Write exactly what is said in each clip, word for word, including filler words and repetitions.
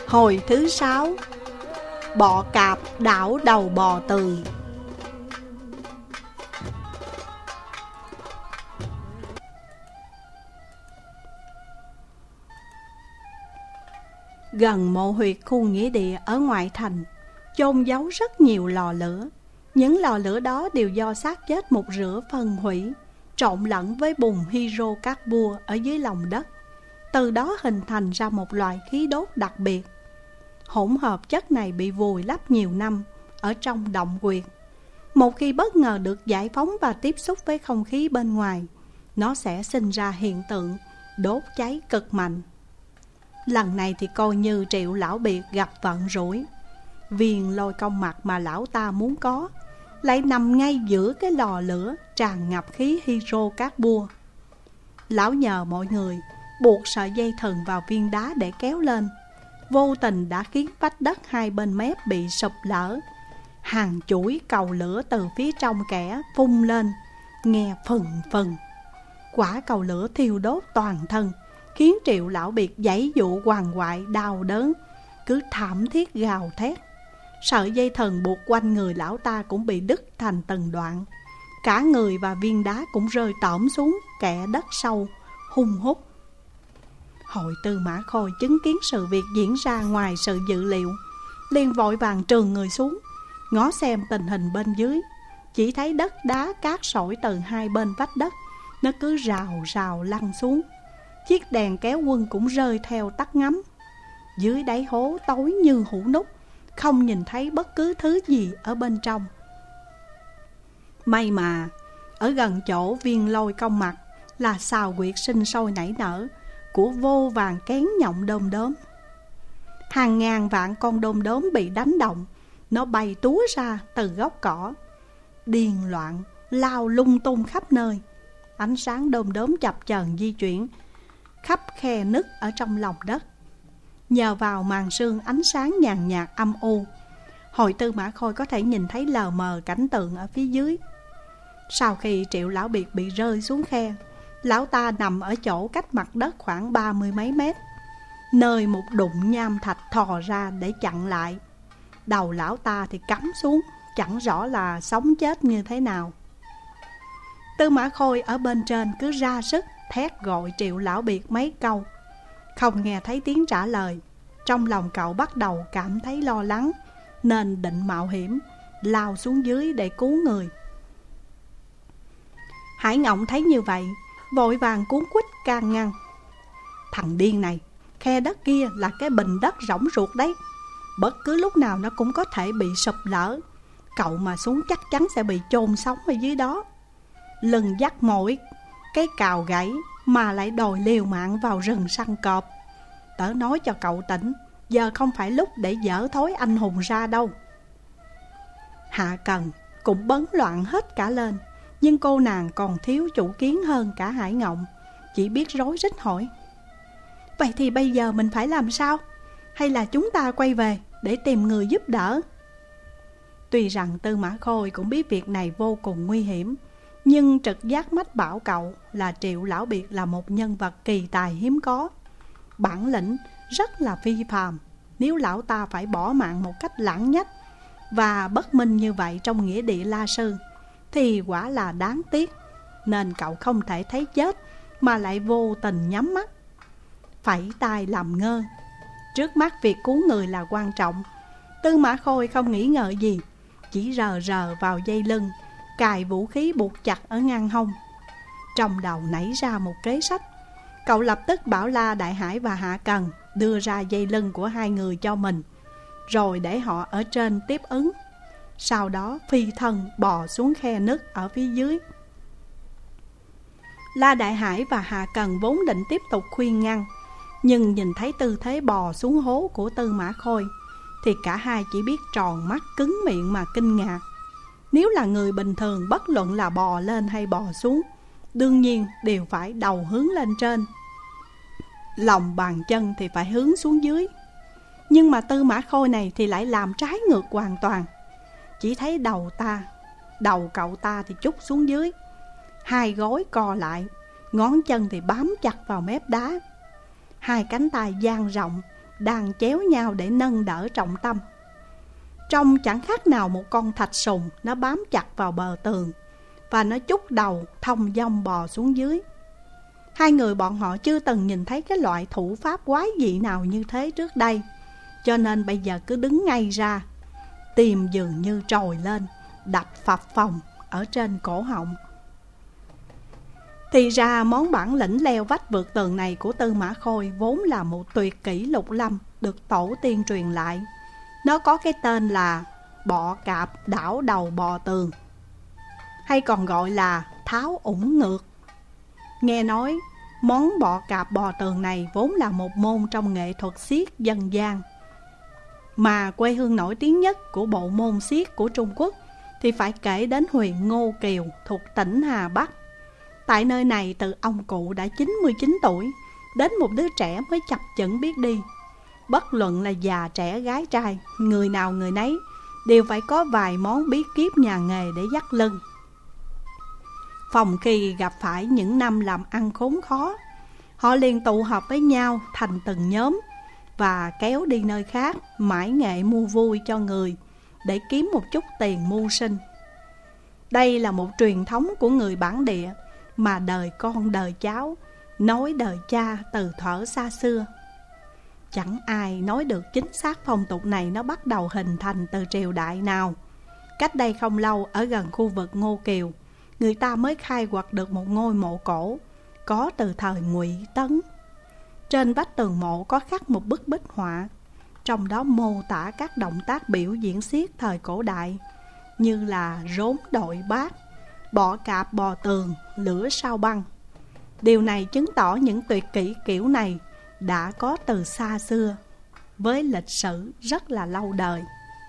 Hồi thứ sáu, bọ cạp đảo đầu bò tường. Gần mộ huyệt khu nghĩa địa ở ngoại thành, chôn giấu rất nhiều lò lửa. Những lò lửa đó đều do xác chết mục rửa phân hủy, trộn lẫn với bùn hydrocarbon ở dưới lòng đất. Từ đó hình thành ra một loại khí đốt đặc biệt. Hỗn hợp chất này bị vùi lấp nhiều năm ở trong động quyệt. Một khi bất ngờ được giải phóng và tiếp xúc với không khí bên ngoài, nó sẽ sinh ra hiện tượng đốt cháy cực mạnh. Lần này thì coi như Triệu Lão Biệt gặp vận rủi. Viên lôi công mạch mà lão ta muốn có lại nằm ngay giữa cái lò lửa tràn ngập khí hydrocarbon. Lão nhờ mọi người buộc sợi dây thừng vào viên đá để kéo lên, vô tình đã khiến vách đất hai bên mép bị sụp lở. Hàng chuỗi cầu lửa từ phía trong kẽ phun lên, nghe phừng phừng. Quả cầu lửa thiêu đốt toàn thân, khiến Triệu Lão Biệt giãy dụ quằn quại đau đớn, cứ thảm thiết gào thét. Sợi dây thừng buộc quanh người lão ta cũng bị đứt thành từng đoạn. Cả người và viên đá cũng rơi tõm xuống kẽ đất sâu, hung hút. Hội Tư Mã Khôi chứng kiến sự việc diễn ra ngoài sự dự liệu, liền vội vàng trườn người xuống, ngó xem tình hình bên dưới. Chỉ thấy đất đá cát sỏi từ hai bên vách đất, nó cứ rào rào lăn xuống. Chiếc đèn kéo quân cũng rơi theo tắt ngắm. Dưới đáy hố tối như hũ nút, không nhìn thấy bất cứ thứ gì ở bên trong. May mà ở gần chỗ viên lôi công mạch là sào quyệt sinh sôi nảy nở của vô vàn kén nhộng đom đóm. Hàng ngàn vạn con đom đóm bị đánh động, nó bay túa ra từ gốc cỏ, điên loạn lao lung tung khắp nơi. Ánh sáng đom đóm chập chờn di chuyển khắp khe nứt ở trong lòng đất. Nhờ vào màn sương ánh sáng nhàn nhạt âm u, Hội Tư Mã Khôi có thể nhìn thấy lờ mờ cảnh tượng ở phía dưới. Sau khi Triệu Lão Biệt bị rơi xuống khe, lão ta nằm ở chỗ cách mặt đất khoảng ba mươi mấy mét, nơi một đụng nham thạch thò ra để chặn lại. Đầu lão ta thì cắm xuống, chẳng rõ là sống chết như thế nào. Tư Mã Khôi ở bên trên cứ ra sức thét gọi Triệu Lão Biệt mấy câu, không nghe thấy tiếng trả lời. Trong lòng cậu bắt đầu cảm thấy lo lắng, nên định mạo hiểm lao xuống dưới để cứu người. Hải Ngộng thấy như vậy, vội vàng cuống quýt can ngăn. Thằng điên này, khe đất kia là cái bình đất rỗng ruột đấy, bất cứ lúc nào nó cũng có thể bị sụp lở. Cậu mà xuống chắc chắn sẽ bị chôn sống ở dưới đó. Lưng dắt mỗi cái cào gãy mà lại đòi liều mạng vào rừng săn cọp. Tớ nói cho cậu tỉnh, giờ không phải lúc để dở thói anh hùng ra đâu. Hạ Cần cũng bấn loạn hết cả lên, nhưng cô nàng còn thiếu chủ kiến hơn cả Hải Ngộng, chỉ biết rối rít hỏi: Vậy thì bây giờ mình phải làm sao? Hay là chúng ta quay về để tìm người giúp đỡ? Tuy rằng Tư Mã Khôi cũng biết việc này vô cùng nguy hiểm, nhưng trực giác mách bảo cậu là Triệu Lão Biệt là một nhân vật kỳ tài hiếm có, bản lĩnh rất là phi phàm. Nếu lão ta phải bỏ mạng một cách lãng nhách và bất minh như vậy trong nghĩa địa La Sư thì quả là đáng tiếc. Nên cậu không thể thấy chết mà lại vô tình nhắm mắt, phẩy tay làm ngơ. Trước mắt việc cứu người là quan trọng. Tư Mã Khôi không nghĩ ngợi gì, chỉ rờ rờ vào dây lưng, cài vũ khí buộc chặt ở ngang hông. Trong đầu nảy ra một kế sách. Cậu lập tức bảo La Đại Hải và Hạ Cần đưa ra dây lưng của hai người cho mình, rồi để họ ở trên tiếp ứng. Sau đó phi thân bò xuống khe nứt ở phía dưới. La Đại Hải và Hạ Cần vốn định tiếp tục khuyên ngăn, nhưng nhìn thấy tư thế bò xuống hố của Tư Mã Khôi thì cả hai chỉ biết tròn mắt cứng miệng mà kinh ngạc. Nếu là người bình thường, bất luận là bò lên hay bò xuống, đương nhiên đều phải đầu hướng lên trên, lòng bàn chân thì phải hướng xuống dưới. Nhưng mà Tư Mã Khôi này thì lại làm trái ngược hoàn toàn. Chỉ thấy đầu ta, đầu cậu ta thì trút xuống dưới, hai gối co lại, ngón chân thì bám chặt vào mép đá. Hai cánh tay dang rộng đang chéo nhau để nâng đỡ trọng tâm. Trông chẳng khác nào một con thạch sùng, nó bám chặt vào bờ tường và nó chúc đầu thông dong bò xuống dưới. Hai người bọn họ chưa từng nhìn thấy cái loại thủ pháp quái dị nào như thế trước đây, cho nên bây giờ cứ đứng ngay ra, tim dường như trồi lên, đập phập phồng ở trên cổ họng. Thì ra món bản lĩnh leo vách vượt tường này của Tư Mã Khôi vốn là một tuyệt kỹ lục lâm được tổ tiên truyền lại. Nó có cái tên là bọ cạp đảo đầu bò tường, hay còn gọi là tháo ủng ngược. Nghe nói món bọ cạp bò tường này vốn là một môn trong nghệ thuật xiết dân gian, mà quê hương nổi tiếng nhất của bộ môn xiết của Trung Quốc thì phải kể đến huyện Ngô Kiều thuộc tỉnh Hà Bắc. Tại nơi này, từ ông cụ đã chín mươi chín tuổi đến một đứa trẻ mới chập chững biết đi, bất luận là già trẻ gái trai, người nào người nấy đều phải có vài món bí kíp nhà nghề để dắt lưng. Phòng khi gặp phải những năm làm ăn khốn khó, họ liền tụ họp với nhau thành từng nhóm và kéo đi nơi khác mãi nghệ mua vui cho người để kiếm một chút tiền mưu sinh. Đây là một truyền thống của người bản địa mà đời con đời cháu nói đời cha từ thuở xa xưa. Chẳng ai nói được chính xác phong tục này nó bắt đầu hình thành từ triều đại nào. Cách đây không lâu, ở gần khu vực Ngô Kiều, người ta mới khai quật được một ngôi mộ cổ có từ thời Ngụy Tấn. Trên vách tường mộ có khắc một bức bích họa, trong đó mô tả các động tác biểu diễn xiết thời cổ đại như là rốn đội bát, bọ cạp bò tường, lửa sao băng. Điều này chứng tỏ những tuyệt kỹ kiểu này đã có từ xa xưa, với lịch sử rất là lâu đời.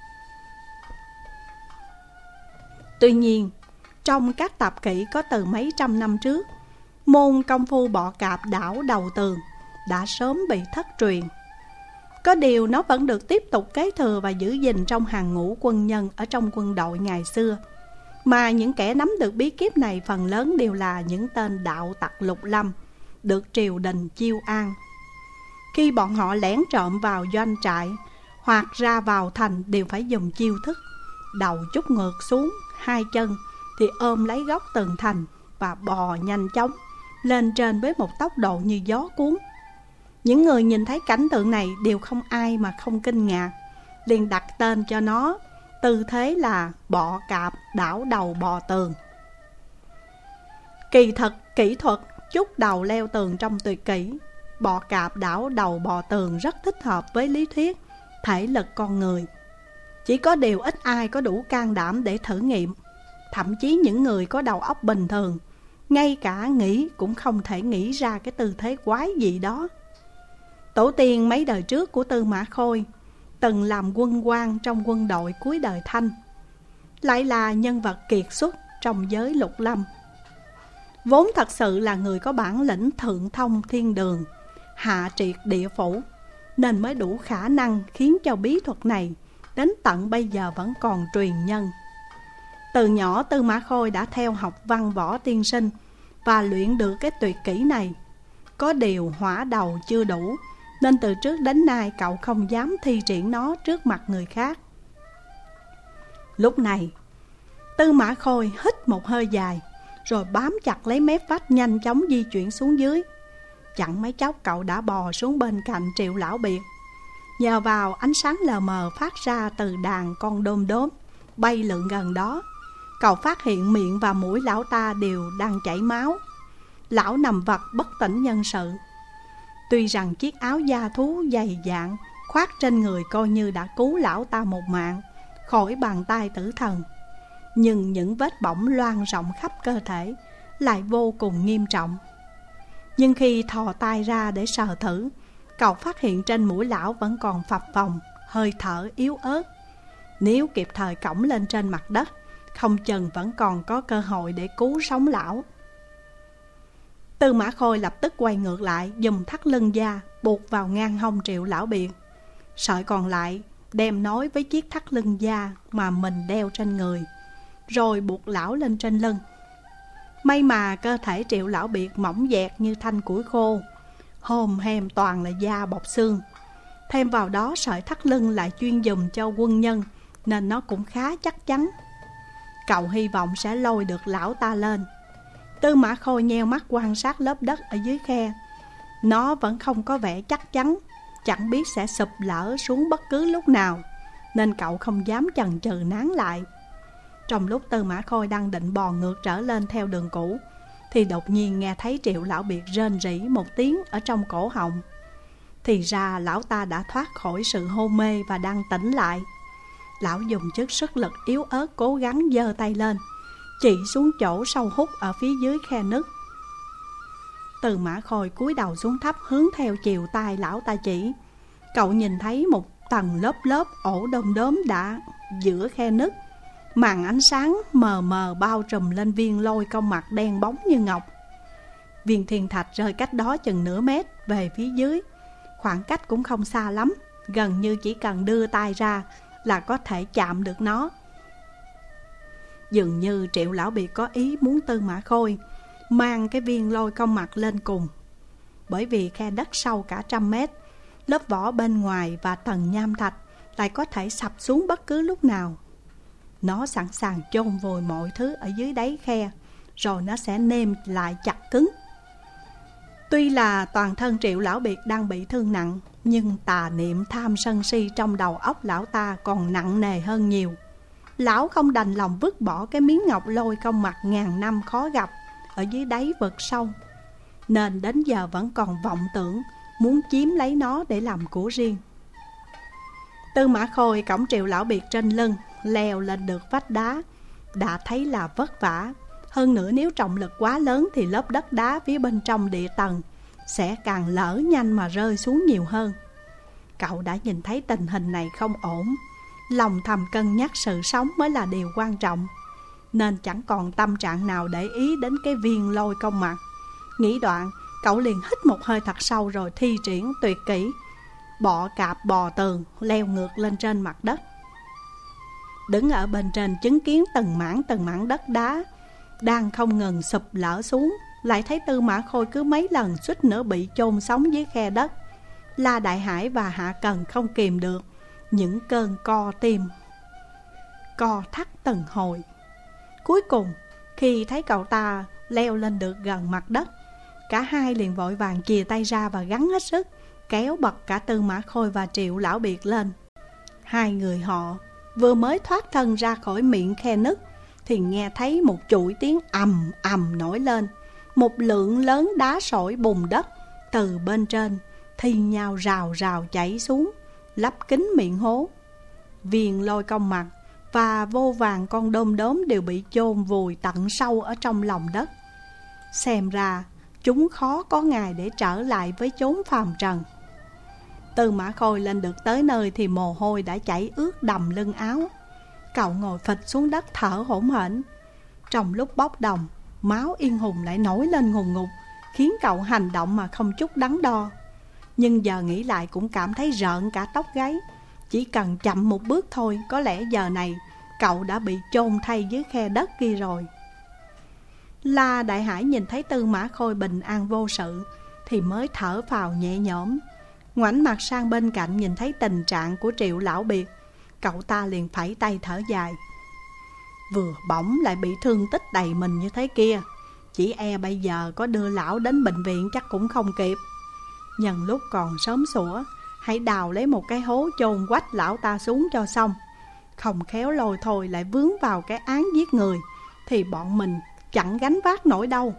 Tuy nhiên, trong các tạp kỹ có từ mấy trăm năm trước, môn công phu bọ cạp đảo đầu tường đã sớm bị thất truyền. Có điều nó vẫn được tiếp tục kế thừa và giữ gìn trong hàng ngũ quân nhân ở trong quân đội ngày xưa. Mà những kẻ nắm được bí kíp này phần lớn đều là những tên đạo tặc lục lâm được triều đình chiêu an. Khi bọn họ lén trộm vào doanh trại hoặc ra vào thành đều phải dùng chiêu thức đầu chút ngược xuống, hai chân thì ôm lấy góc tường thành và bò nhanh chóng lên trên với một tốc độ như gió cuốn. Những người nhìn thấy cảnh tượng này đều không ai mà không kinh ngạc, liền đặt tên cho nó tư thế là bọ cạp đảo đầu bò tường. Kỳ thật, kỹ thuật chúc đầu leo tường trong tuyệt kỹ bọ cạp đảo đầu bò tường rất thích hợp với lý thuyết thể lực con người. Chỉ có điều ít ai có đủ can đảm để thử nghiệm. Thậm chí những người có đầu óc bình thường ngay cả nghĩ cũng không thể nghĩ ra cái tư thế quái gì đó. Tổ tiên mấy đời trước của Tư Mã Khôi từng làm quân quan trong quân đội cuối đời Thanh, lại là nhân vật kiệt xuất trong giới lục lâm. Vốn thật sự là người có bản lĩnh thượng thông thiên đường, hạ triệt địa phủ, nên mới đủ khả năng khiến cho bí thuật này đến tận bây giờ vẫn còn truyền nhân. Từ nhỏ Tư Mã Khôi đã theo học văn võ tiên sinh và luyện được cái tuyệt kỹ này. Có điều hỏa đầu chưa đủ, nên từ trước đến nay cậu không dám thi triển nó trước mặt người khác. Lúc này Tư Mã Khôi hít một hơi dài, rồi bám chặt lấy mép vách nhanh chóng di chuyển xuống dưới. Chẳng mấy chốc cậu đã bò xuống bên cạnh Triệu Lão Biệt. Nhờ vào ánh sáng lờ mờ phát ra từ đàn con đom đóm bay lượn gần đó, cậu phát hiện miệng và mũi lão ta đều đang chảy máu. Lão nằm vật bất tỉnh nhân sự. Tuy rằng chiếc áo da thú dày dạn khoác trên người coi như đã cứu lão ta một mạng khỏi bàn tay tử thần, nhưng những vết bỏng loang rộng khắp cơ thể lại vô cùng nghiêm trọng. Nhưng khi thò tay ra để sờ thử, cậu phát hiện trên mũi lão vẫn còn phập phồng hơi thở yếu ớt. Nếu kịp thời cõng lên trên mặt đất, không chừng vẫn còn có cơ hội để cứu sống lão. Tư Mã Khôi lập tức quay ngược lại, dùng thắt lưng da buộc vào ngang hông Triệu Lão Biệt. Sợi còn lại đem nối với chiếc thắt lưng da mà mình đeo trên người, rồi buộc lão lên trên lưng. May mà cơ thể Triệu Lão Biệt mỏng dẹt như thanh củi khô, hòm hèm toàn là da bọc xương. Thêm vào đó sợi thắt lưng lại chuyên dùng cho quân nhân, nên nó cũng khá chắc chắn. Cậu hy vọng sẽ lôi được lão ta lên. Tư Mã Khôi nheo mắt quan sát lớp đất ở dưới khe. Nó vẫn không có vẻ chắc chắn, chẳng biết sẽ sụp lở xuống bất cứ lúc nào, nên cậu không dám chần chừ nán lại. Trong lúc Tư Mã Khôi đang định bò ngược trở lên theo đường cũ, thì đột nhiên nghe thấy Triệu Lão Biệt rên rỉ một tiếng ở trong cổ họng. Thì ra lão ta đã thoát khỏi sự hôn mê và đang tỉnh lại. Lão dùng chút sức lực yếu ớt cố gắng giơ tay lên, chỉ xuống chỗ sâu hút ở phía dưới khe nứt. Tư Mã Khôi cúi đầu xuống thấp hướng theo chiều tay lão ta chỉ. Cậu nhìn thấy một tầng lớp lớp ổ đom đóm đã giữa khe nứt. Màn ánh sáng mờ mờ bao trùm lên viên lôi công mạch đen bóng như ngọc. Viên thiên thạch rơi cách đó chừng nửa mét về phía dưới. Khoảng cách cũng không xa lắm, gần như chỉ cần đưa tay ra là có thể chạm được nó. Dường như Triệu Lão Biệt có ý muốn Tư Mã Khôi mang cái viên lôi công mạch lên cùng. Bởi vì khe đất sâu cả trăm mét, lớp vỏ bên ngoài và tầng nham thạch lại có thể sập xuống bất cứ lúc nào. Nó sẵn sàng chôn vùi mọi thứ ở dưới đáy khe, rồi nó sẽ nêm lại chặt cứng. Tuy là toàn thân Triệu Lão Biệt đang bị thương nặng, nhưng tà niệm tham sân si trong đầu óc lão ta còn nặng nề hơn nhiều. Lão không đành lòng vứt bỏ cái miếng ngọc lôi công mạch ngàn năm khó gặp ở dưới đáy vực sâu, nên đến giờ vẫn còn vọng tưởng muốn chiếm lấy nó để làm của riêng. Tư Mã Khôi cõng Triệu Lão Biệt trên lưng, leo lên được vách đá. Đã thấy là vất vả. Hơn nữa nếu trọng lực quá lớn thì lớp đất đá phía bên trong địa tầng sẽ càng lở nhanh mà rơi xuống nhiều hơn. Cậu đã nhìn thấy tình hình này không ổn, lòng thầm cân nhắc sự sống mới là điều quan trọng, nên chẳng còn tâm trạng nào để ý đến cái viên lôi công mạch. Nghĩ đoạn, cậu liền hít một hơi thật sâu rồi thi triển tuyệt kỹ bọ cạp bò tường, leo ngược lên trên mặt đất. Đứng ở bên trên chứng kiến từng mảng từng mảng đất đá đang không ngừng sụp lở xuống, lại thấy Tư Mã Khôi cứ mấy lần suýt nữa bị chôn sống dưới khe đất. La Đại Hải và Hạ Cần không kìm được những cơn co tim, co thắt từng hồi. Cuối cùng, khi thấy cậu ta leo lên được gần mặt đất, cả hai liền vội vàng chìa tay ra và gắng hết sức kéo bật cả Tư Mã Khôi và Triệu Lão Biệt lên. Hai người họ vừa mới thoát thân ra khỏi miệng khe nứt thì nghe thấy một chuỗi tiếng ầm ầm nổi lên. Một lượng lớn đá sỏi bùn đất từ bên trên thi nhau rào rào chảy xuống, lấp kín miệng hố. Viên lôi công mạch và vô vàn con đom đóm đều bị chôn vùi tận sâu ở trong lòng đất. Xem ra chúng khó có ngày để trở lại với chốn phàm trần. Tư Mã Khôi lên được tới nơi thì mồ hôi đã chảy ướt đầm lưng áo. Cậu ngồi phịch xuống đất thở hổn hển. Trong lúc bốc đồng, máu Yên Hùng lại nổi lên ngùn ngụt, khiến cậu hành động mà không chút đắn đo. Nhưng giờ nghĩ lại cũng cảm thấy rợn cả tóc gáy. Chỉ cần chậm một bước thôi, có lẽ giờ này cậu đã bị chôn thay dưới khe đất kia rồi. La Đại Hải nhìn thấy Tư Mã Khôi bình an vô sự thì mới thở phào nhẹ nhõm. Ngoảnh mặt sang bên cạnh nhìn thấy tình trạng của Triệu Lão Biệt, cậu ta liền phẩy tay thở dài. Vừa bỏng lại bị thương tích đầy mình như thế kia, chỉ e bây giờ có đưa lão đến bệnh viện chắc cũng không kịp. Nhân lúc còn sớm sủa, hãy đào lấy một cái hố chôn quách lão ta xuống cho xong. Không khéo lôi thôi lại vướng vào cái án giết người thì bọn mình chẳng gánh vác nổi đâu.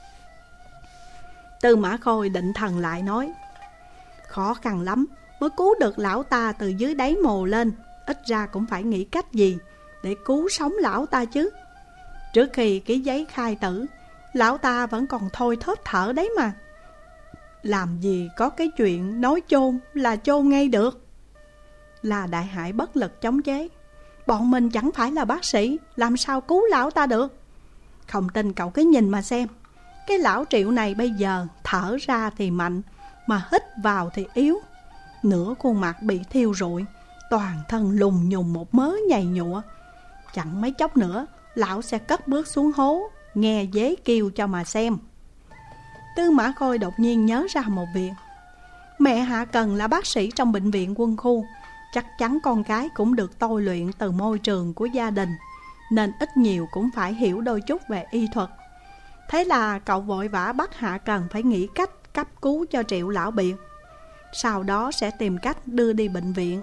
Tư Mã Khôi định thần lại nói, khó khăn lắm mới cứu được lão ta từ dưới đáy mồ lên, ít ra cũng phải nghĩ cách gì để cứu sống lão ta chứ. Trước khi ký giấy khai tử, lão ta vẫn còn thôi thóp thở đấy mà. Làm gì có cái chuyện nói chôn là chôn ngay được. Là Đại Hải bất lực chống chế. Bọn mình chẳng phải là bác sĩ, làm sao cứu lão ta được. Không tin cậu cứ nhìn mà xem. Cái lão Triệu này bây giờ thở ra thì mạnh, mà hít vào thì yếu. Nửa khuôn mặt bị thiêu rụi, toàn thân lùng nhùng một mớ nhầy nhụa. Chẳng mấy chốc nữa lão sẽ cất bước xuống hố, nghe dế kêu cho mà xem. Tư Mã Khôi đột nhiên nhớ ra một việc. Mẹ Hạ Cần là bác sĩ trong bệnh viện quân khu, chắc chắn con cái cũng được tôi luyện từ môi trường của gia đình, nên ít nhiều cũng phải hiểu đôi chút về y thuật. Thế là cậu vội vã bắt Hạ Cần phải nghĩ cách cấp cứu cho Triệu Lão Biệt, sau đó sẽ tìm cách đưa đi bệnh viện.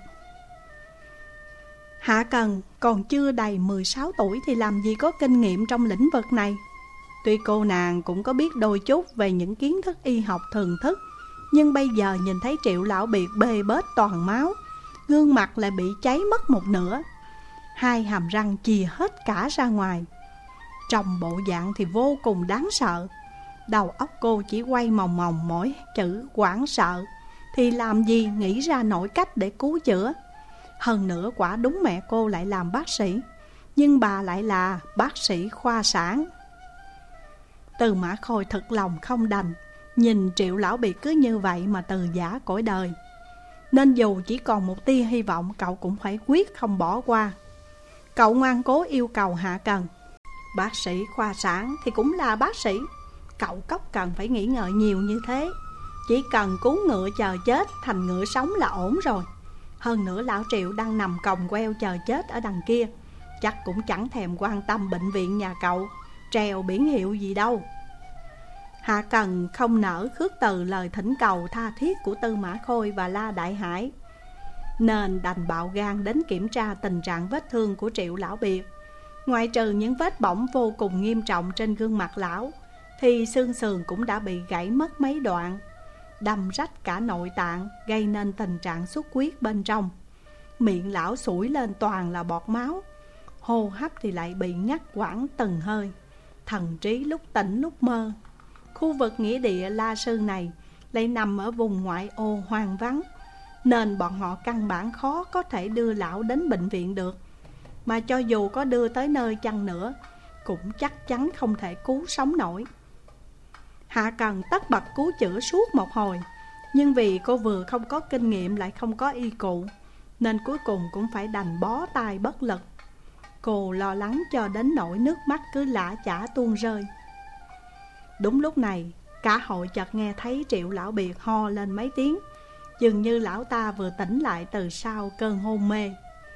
Hạ Cần còn chưa đầy mười sáu tuổi thì làm gì có kinh nghiệm trong lĩnh vực này. Tuy cô nàng cũng có biết đôi chút về những kiến thức y học thường thức, nhưng bây giờ nhìn thấy Triệu Lão Biệt bê bết toàn máu, gương mặt lại bị cháy mất một nửa, hai hàm răng chìa hết cả ra ngoài. Trong bộ dạng thì vô cùng đáng sợ. Đầu óc cô chỉ quay mòng mòng mỗi chữ hoảng sợ, thì làm gì nghĩ ra nổi cách để cứu chữa. Hơn nữa quả đúng mẹ cô lại làm bác sĩ, nhưng bà lại là bác sĩ khoa sản. Tư Mã Khôi thật lòng không đành nhìn Triệu Lão Biệt cứ như vậy mà từ giã cõi đời, nên dù chỉ còn một tia hy vọng, cậu cũng phải quyết không bỏ qua. Cậu ngoan cố yêu cầu Hạ Cần. Bác sĩ khoa sản thì cũng là bác sĩ, cậu cóc cần phải nghĩ ngợi nhiều như thế. Chỉ cần cứu ngựa chờ chết thành ngựa sống là ổn rồi. Hơn nữa lão Triệu đang nằm còng queo chờ chết ở đằng kia, chắc cũng chẳng thèm quan tâm bệnh viện nhà cậu treo biển hiệu gì đâu. Hạ Cần không nỡ khước từ lời thỉnh cầu tha thiết của Tư Mã Khôi và La Đại Hải, nên đành bạo gan đến kiểm tra tình trạng vết thương của Triệu Lão Biệt. Ngoại trừ những vết bỏng vô cùng nghiêm trọng trên gương mặt lão, thì xương sườn cũng đã bị gãy mất mấy đoạn, đâm rách cả nội tạng, gây nên tình trạng xuất huyết bên trong. Miệng lão sủi lên toàn là bọt máu, hô hấp thì lại bị ngắt quãng từng hơi, thần trí lúc tỉnh lúc mơ. Khu vực nghĩa địa La Sư này lại nằm ở vùng ngoại ô hoang vắng, nên bọn họ căn bản khó có thể đưa lão đến bệnh viện được. Mà cho dù có đưa tới nơi chăng nữa, cũng chắc chắn không thể cứu sống nổi. Hạ Cần tất bật cứu chữa suốt một hồi, nhưng vì cô vừa không có kinh nghiệm lại không có y cụ, nên cuối cùng cũng phải đành bó tay bất lực. Cô lo lắng cho đến nỗi nước mắt cứ lã chả tuôn rơi. Đúng lúc này, cả hội chợt nghe thấy Triệu Lão Biệt ho lên mấy tiếng, dường như lão ta vừa tỉnh lại từ sau cơn hôn mê.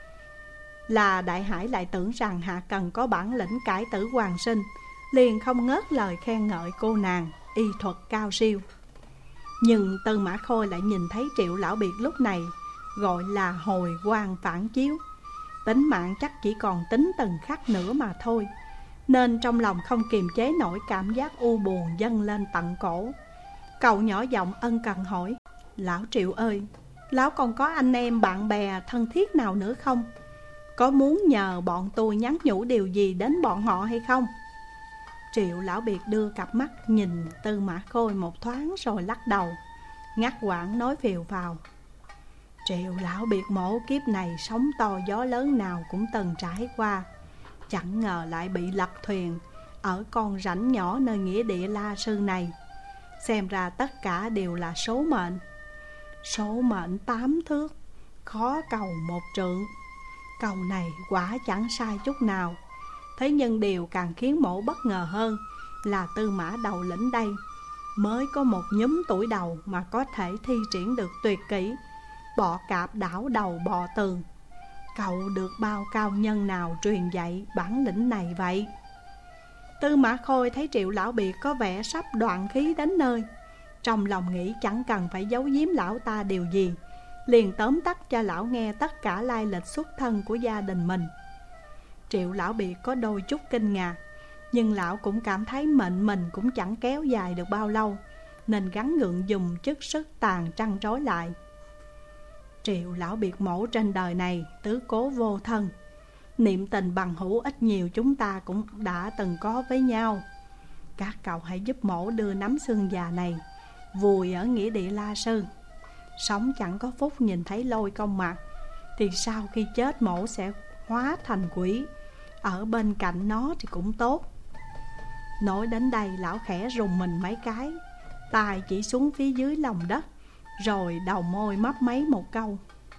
Là Đại Hải lại tưởng rằng Hạ Cần có bản lĩnh cải tử hoàn sinh, liền không ngớt lời khen ngợi cô nàng y thuật cao siêu. Nhưng Tư Mã Khôi lại nhìn thấy Triệu Lão Biệt lúc này gọi là hồi quang phản chiếu, tính mạng chắc chỉ còn tính từng khắc nữa mà thôi, nên trong lòng không kiềm chế nổi cảm giác u buồn dâng lên tận cổ. Cậu nhỏ giọng ân cần hỏi: Lão Triệu ơi, lão còn có anh em bạn bè thân thiết nào nữa không? Có muốn nhờ bọn tôi nhắn nhủ điều gì đến bọn họ hay không? Triệu Lão Biệt đưa cặp mắt nhìn Tư Mã Khôi một thoáng rồi lắc đầu, ngắt quãng nói phều phào: Triệu Lão Biệt mổ kiếp này sóng to gió lớn nào cũng từng trải qua, chẳng ngờ lại bị lật thuyền ở con rãnh nhỏ nơi nghĩa địa La Sư này. Xem ra tất cả đều là số mệnh. Số mệnh tám thước, khó cầu một trượng. Cầu này quả chẳng sai chút nào. Thế nhưng điều càng khiến mổ bất ngờ hơn là Tư Mã đầu lĩnh đây mới có một nhúm tuổi đầu mà có thể thi triển được tuyệt kỹ bọ cạp đảo đầu bò tường. Cậu được bao cao nhân nào truyền dạy bản lĩnh này vậy? Tư Mã Khôi thấy Triệu Lão Biệt có vẻ sắp đoạn khí đến nơi, trong lòng nghĩ chẳng cần phải giấu giếm lão ta điều gì, liền tóm tắt cho lão nghe tất cả lai lịch xuất thân của gia đình mình. Triệu Lão Biệt có đôi chút kinh ngạc, nhưng lão cũng cảm thấy mệnh mình cũng chẳng kéo dài được bao lâu, nên gắng gượng dùng chức sức tàn trăn trối lại. Triệu Lão Biệt mổ trên đời này tứ cố vô thân, niệm tình bằng hữu ít nhiều chúng ta cũng đã từng có với nhau. Các cậu hãy giúp mổ đưa nắm xương già này vùi ở nghĩa địa La Sư. Sống chẳng có phúc nhìn thấy Lôi Công mặt, thì sau khi chết mổ sẽ hóa thành quỷ, ở bên cạnh nó thì cũng tốt. Nói đến đây lão khẽ rùng mình mấy cái, tài chỉ xuống phía dưới lòng đất, rồi đầu môi mấp máy một câu: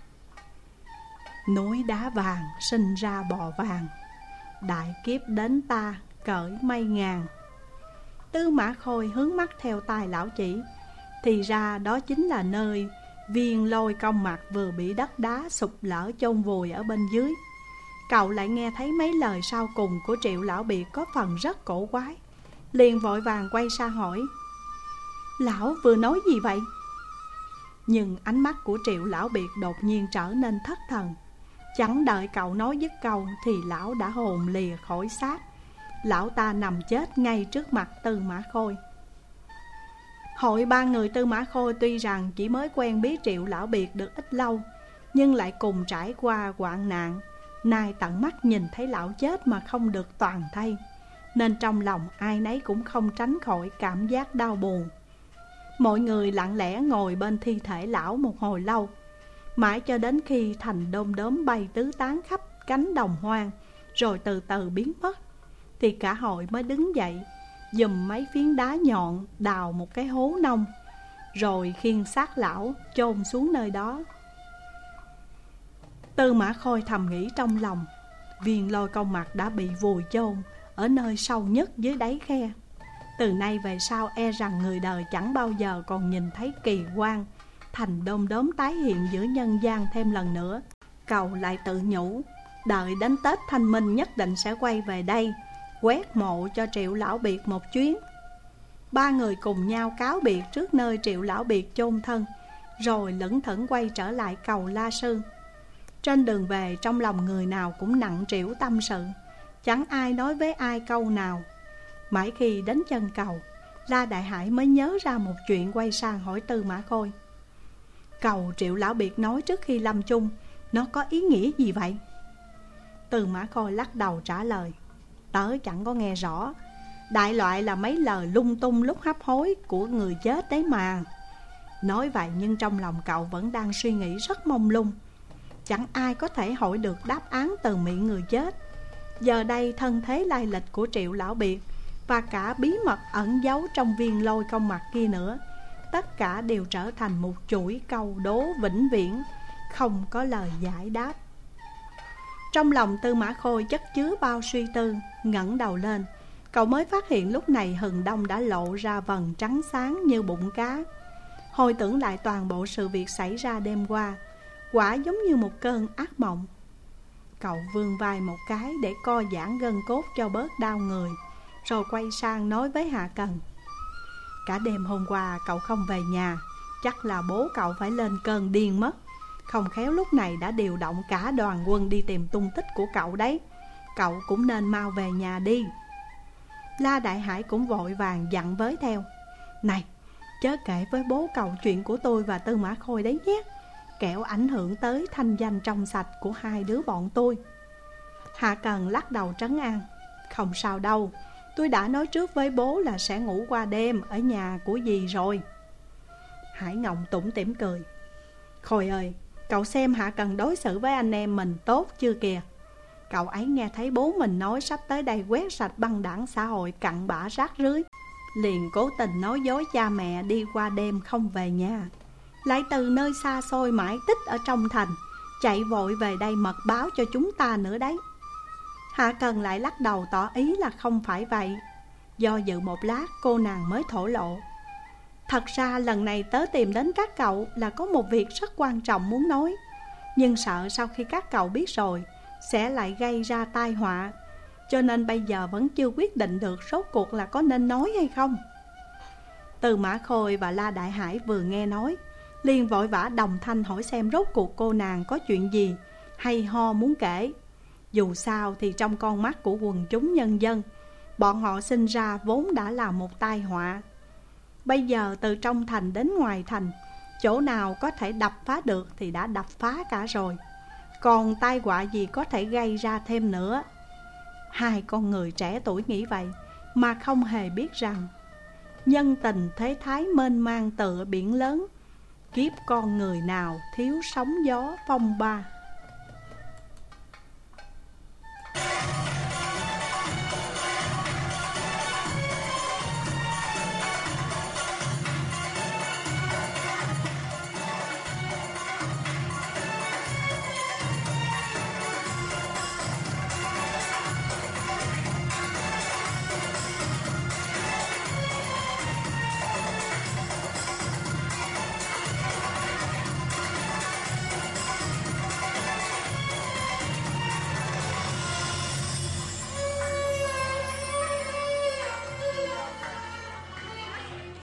Núi đá vàng sinh ra bò vàng, đại kiếp đến ta cởi mây ngàn. Tư Mã Khôi hướng mắt theo tai lão chỉ, Thì ra đó chính là nơi Viên Lôi Công Mặc vừa bị đất đá sụp lở chôn vùi ở bên dưới. Cậu lại nghe thấy mấy lời sau cùng của Triệu Lão Biệt có phần rất cổ quái, liền vội vàng quay sang hỏi: Lão vừa nói gì vậy? Nhưng ánh mắt của Triệu Lão Biệt đột nhiên trở nên thất thần. Chẳng đợi cậu nói dứt câu thì lão đã hồn lìa khỏi xác. Lão ta nằm chết ngay trước mặt Tư Mã Khôi. Hội ba người Tư Mã Khôi tuy rằng chỉ mới quen biết Triệu Lão Biệt được ít lâu, nhưng lại cùng trải qua hoạn nạn, nay tận mắt nhìn thấy lão chết mà không được toàn thây, nên trong lòng ai nấy cũng không tránh khỏi cảm giác đau buồn. Mọi người lặng lẽ ngồi bên thi thể lão một hồi lâu, mãi cho đến khi thành đom đóm bay tứ tán khắp cánh đồng hoang, rồi từ từ biến mất, thì cả hội mới đứng dậy, giùm mấy phiến đá nhọn đào một cái hố nông, rồi khiêng xác lão chôn xuống nơi đó. Tư Mã Khôi thầm nghĩ trong lòng, Viên Lôi Công Mặc đã bị vùi chôn ở nơi sâu nhất dưới đáy khe. Từ nay về sau e rằng người đời chẳng bao giờ còn nhìn thấy kỳ quan thành đom đóm tái hiện giữa nhân gian thêm lần nữa. Cậu lại tự nhủ, đợi đến Tết Thanh Minh nhất định sẽ quay về đây, quét mộ cho Triệu Lão Biệt một chuyến. Ba người cùng nhau cáo biệt trước nơi Triệu Lão Biệt chôn thân, rồi lững thững quay trở lại cầu La Sư. Trên đường về, trong lòng người nào cũng nặng trĩu tâm sự, chẳng ai nói với ai câu nào. Mãi khi đến chân cầu, La Đại Hải mới nhớ ra một chuyện, quay sang hỏi Tư Mã Khôi: Cầu Triệu Lão Biệt nói trước khi lâm chung, nó có ý nghĩa gì vậy? Tư Mã Khôi lắc đầu trả lời: Tớ chẳng có nghe rõ, đại loại là mấy lời lung tung lúc hấp hối của người chết đấy mà. Nói vậy nhưng trong lòng cậu vẫn đang suy nghĩ rất mông lung, chẳng ai có thể hỏi được đáp án từ miệng người chết. Giờ đây thân thế lai lịch của Triệu Lão Biệt và cả bí mật ẩn giấu trong Viên Lôi Công Mặc kia nữa, tất cả đều trở thành một chuỗi câu đố vĩnh viễn, không có lời giải đáp. Trong lòng Tư Mã Khôi chất chứa bao suy tư, ngẩng đầu lên, cậu mới phát hiện lúc này hừng đông đã lộ ra vầng trắng sáng như bụng cá. Hồi tưởng lại toàn bộ sự việc xảy ra đêm qua, quả giống như một cơn ác mộng. Cậu vươn vai một cái để co giãn gân cốt cho bớt đau người, rồi quay sang nói với Hạ Cần: Cả đêm hôm qua cậu không về nhà, chắc là bố cậu phải lên cơn điên mất. Không khéo lúc này đã điều động cả đoàn quân đi tìm tung tích của cậu đấy. Cậu cũng nên mau về nhà đi. La Đại Hải cũng vội vàng dặn với theo: Này, chớ kể với bố cậu chuyện của tôi và Tư Mã Khôi đấy nhé, kẻo ảnh hưởng tới thanh danh trong sạch của hai đứa bọn tôi. Hạ Cần lắc đầu trấn an: Không sao đâu, tôi đã nói trước với bố là sẽ ngủ qua đêm ở nhà của dì rồi. Hải Ngộng tủm tỉm cười: Khôi ơi, cậu xem Hạ Cần đối xử với anh em mình tốt chưa kìa. Cậu ấy nghe thấy bố mình nói sắp tới đây quét sạch băng đảng xã hội cặn bã rác rưới, liền cố tình nói dối cha mẹ đi qua đêm không về nhà, lại từ nơi xa xôi mãi tích ở trong thành chạy vội về đây mật báo cho chúng ta nữa đấy. Hạ Cần lại lắc đầu tỏ ý là không phải vậy. Do dự một lát, cô nàng mới thổ lộ: Thật ra lần này tớ tìm đến các cậu là có một việc rất quan trọng muốn nói, nhưng sợ sau khi các cậu biết rồi sẽ lại gây ra tai họa, cho nên bây giờ vẫn chưa quyết định được rốt cuộc là có nên nói hay không. Tư Mã Khôi và La Đại Hải vừa nghe nói, liền vội vã đồng thanh hỏi xem rốt cuộc cô nàng có chuyện gì hay ho muốn kể. Dù sao thì trong con mắt của quần chúng nhân dân, bọn họ sinh ra vốn đã là một tai họa. Bây giờ từ trong thành đến ngoài thành, chỗ nào có thể đập phá được thì đã đập phá cả rồi, còn tai họa gì có thể gây ra thêm nữa. Hai con người trẻ tuổi nghĩ vậy mà không hề biết rằng nhân tình thế thái mênh mang tựa biển lớn, kiếp con người nào thiếu sóng gió phong ba.